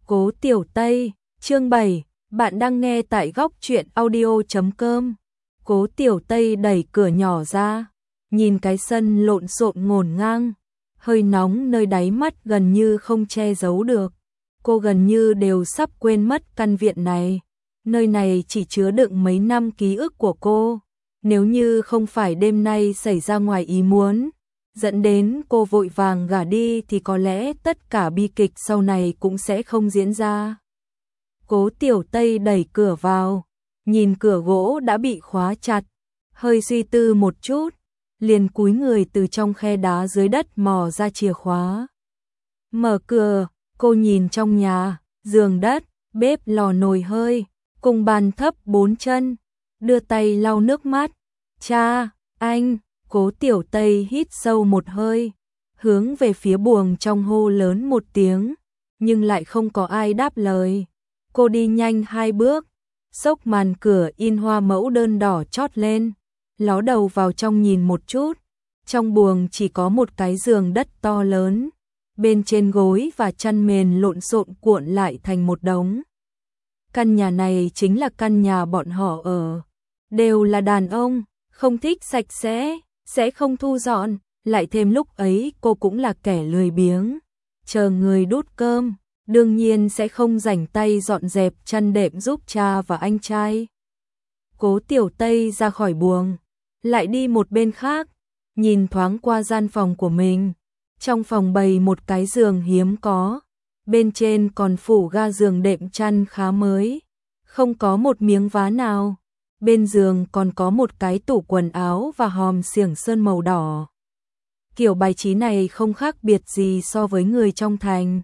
Cố Tiểu Tây, chương 7, bạn đang nghe tại góc truyện audio.com. Cố Tiểu Tây đẩy cửa nhỏ ra, nhìn cái sân lộn xộn ngổn ngang, hơi nóng nơi đáy mắt gần như không che giấu được. Cô gần như đều sắp quên mất căn viện này. Nơi này chỉ chứa đựng mấy năm ký ức của cô. Nếu như không phải đêm nay xảy ra ngoài ý muốn, dẫn đến cô vội vàng gả đi thì có lẽ tất cả bi kịch sau này cũng sẽ không diễn ra. Cố Tiểu Tây đẩy cửa vào, nhìn cửa gỗ đã bị khóa chặt, hơi suy tư một chút, liền cúi người từ trong khe đá dưới đất mò ra chìa khóa. Mở cửa, cô nhìn trong nhà, giường đất, bếp lò nồi hơi, cùng bàn thấp 4 chân, đưa tay lau nước mắt. Cha, anh. Cố Tiểu Tây hít sâu một hơi, hướng về phía buồng trong hô lớn một tiếng, nhưng lại không có ai đáp lời. Cô đi nhanh 2 bước, xốc màn cửa in hoa mẫu đơn đỏ chót lên, ló đầu vào trong nhìn một chút. Trong buồng chỉ có một cái giường đất to lớn, bên trên gối và chăn mền lộn xộn cuộn lại thành một đống. Căn nhà này chính là căn nhà bọn họ ở, đều là đàn ông, không thích sạch sẽ không thu dọn, lại thêm lúc ấy cô cũng là kẻ lười biếng, chờ người đút cơm, đương nhiên sẽ không rảnh tay dọn dẹp chăn đệm giúp cha và anh trai. Cố Tiểu Tây ra khỏi buồng, lại đi một bên khác, nhìn thoáng qua gian phòng của mình. Trong phòng bày một cái giường hiếm có, bên trên còn phủ ga giường đệm chăn khá mới, không có một miếng vá nào. Bên giường còn có một cái tủ quần áo và hòm xiềng sơn màu đỏ. Kiểu bài trí này không khác biệt gì so với người trong thành.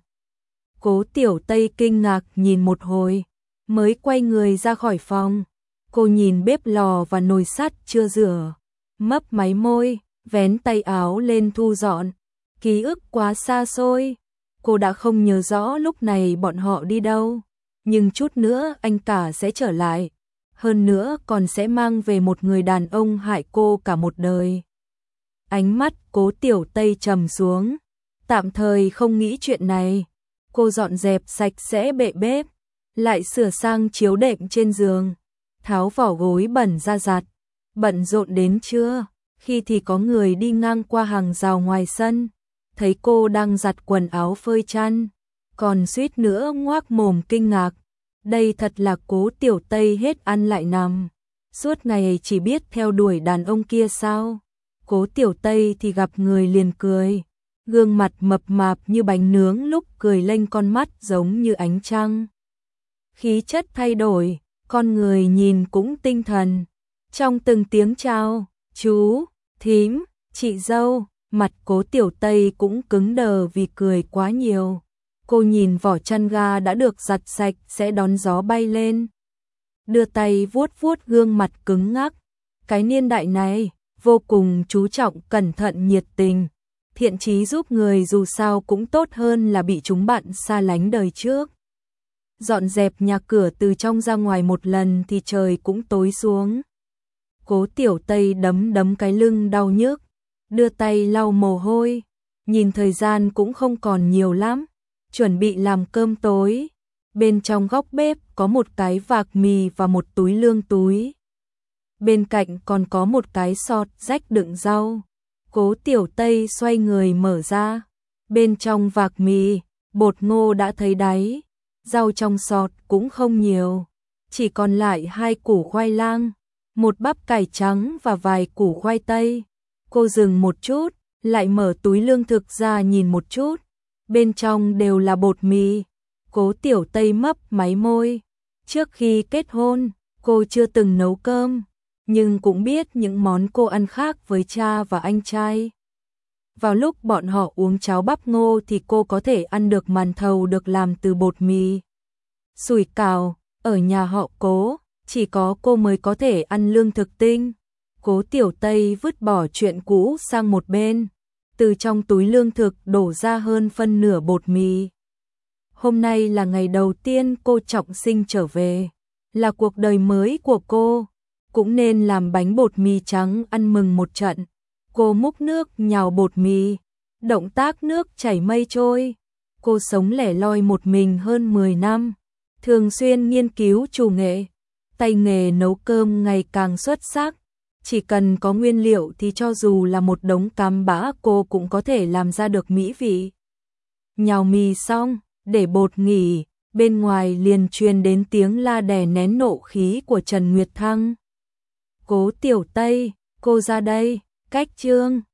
Cố Tiểu Tây kinh ngạc nhìn một hồi, mới quay người ra khỏi phòng. Cô nhìn bếp lò và nồi sắt chưa rửa, mấp máy môi, vén tay áo lên thu dọn. Ký ức quá xa xôi, cô đã không nhớ rõ lúc này bọn họ đi đâu. Nhưng chút nữa anh cả sẽ trở lại. Hơn nữa còn sẽ mang về một người đàn ông hại cô cả một đời. Ánh mắt Cố Tiểu Tây trầm xuống, tạm thời không nghĩ chuyện này. Cô dọn dẹp sạch sẽ bệ bếp, lại sửa sang chiếu đệm trên giường, tháo vỏ gối bẩn ra giặt. Bận rộn đến trưa, khi thì có người đi ngang qua hàng rào ngoài sân, thấy cô đang giặt quần áo phơi chăn, còn suýt nữa ngoác mồm kinh ngạc. Đây thật là Cố Tiểu Tây hết ăn lại nằm, suốt ngày chỉ biết theo đuổi đàn ông kia sao. Cố Tiểu Tây thì gặp người liền cười, gương mặt mập mạp như bánh nướng, lúc cười lênh con mắt giống như ánh trăng. Khí chất thay đổi, con người nhìn cũng tinh thần. Trong từng tiếng chào, chú, thím, chị dâu, mặt Cố Tiểu Tây cũng cứng đờ vì cười quá nhiều. Cô nhìn vỏ chăn ga đã được giặt sạch sẽ đón gió bay lên, đưa tay vuốt vuốt gương mặt cứng ngắc. Cái niên đại này vô cùng chú trọng cẩn thận, nhiệt tình, thiện chí giúp người dù sao cũng tốt hơn là bị chúng bạn xa lánh đời trước. Dọn dẹp nhà cửa từ trong ra ngoài một lần thì trời cũng tối xuống. Cố Tiểu Tây đấm cái lưng đau nhức, đưa tay lau mồ hôi, nhìn thời gian cũng không còn nhiều lắm. Chuẩn bị làm cơm tối. Bên trong góc bếp có một cái vạc mì và một túi lương túi. Bên cạnh còn có một cái sọt rách đựng rau. Cố Tiểu Tây xoay người mở ra. Bên trong vạc mì, bột ngô đã thấy đáy. Rau trong sọt cũng không nhiều, chỉ còn lại 2 củ khoai lang, một bắp cải trắng và vài củ khoai tây. Cô dừng một chút, lại mở túi lương thực ra nhìn một chút. Bên trong đều là bột mì. Cố Tiểu Tây mấp máy môi. Trước khi kết hôn, cô chưa từng nấu cơm, nhưng cũng biết những món cô ăn khác với cha và anh trai. Vào lúc bọn họ uống cháo bắp ngô thì cô có thể ăn được màn thầu được làm từ bột mì. Sủi cảo, ở nhà họ Cố, chỉ có cô mới có thể ăn lương thực tinh. Cố Tiểu Tây vứt bỏ chuyện cũ sang một bên, từ trong túi lương thực đổ ra hơn phân nửa bột mì. Hôm nay là ngày đầu tiên cô trọng sinh trở về, là cuộc đời mới của cô, cũng nên làm bánh bột mì trắng ăn mừng một trận. Cô múc nước nhào bột mì, động tác nước chảy mây trôi. Cô sống lẻ loi một mình hơn 10 năm, thường xuyên nghiên cứu chủ nghệ, tay nghề nấu cơm ngày càng xuất sắc. Chỉ cần có nguyên liệu thì cho dù là một đống cám bã cô cũng có thể làm ra được mỹ vị. Nhào mì xong, để bột nghỉ, bên ngoài liền truyền đến tiếng la đè nén nộ khí của Trần Nguyệt Thăng. Cố Tiểu Tây, cô ra đây, cách Trương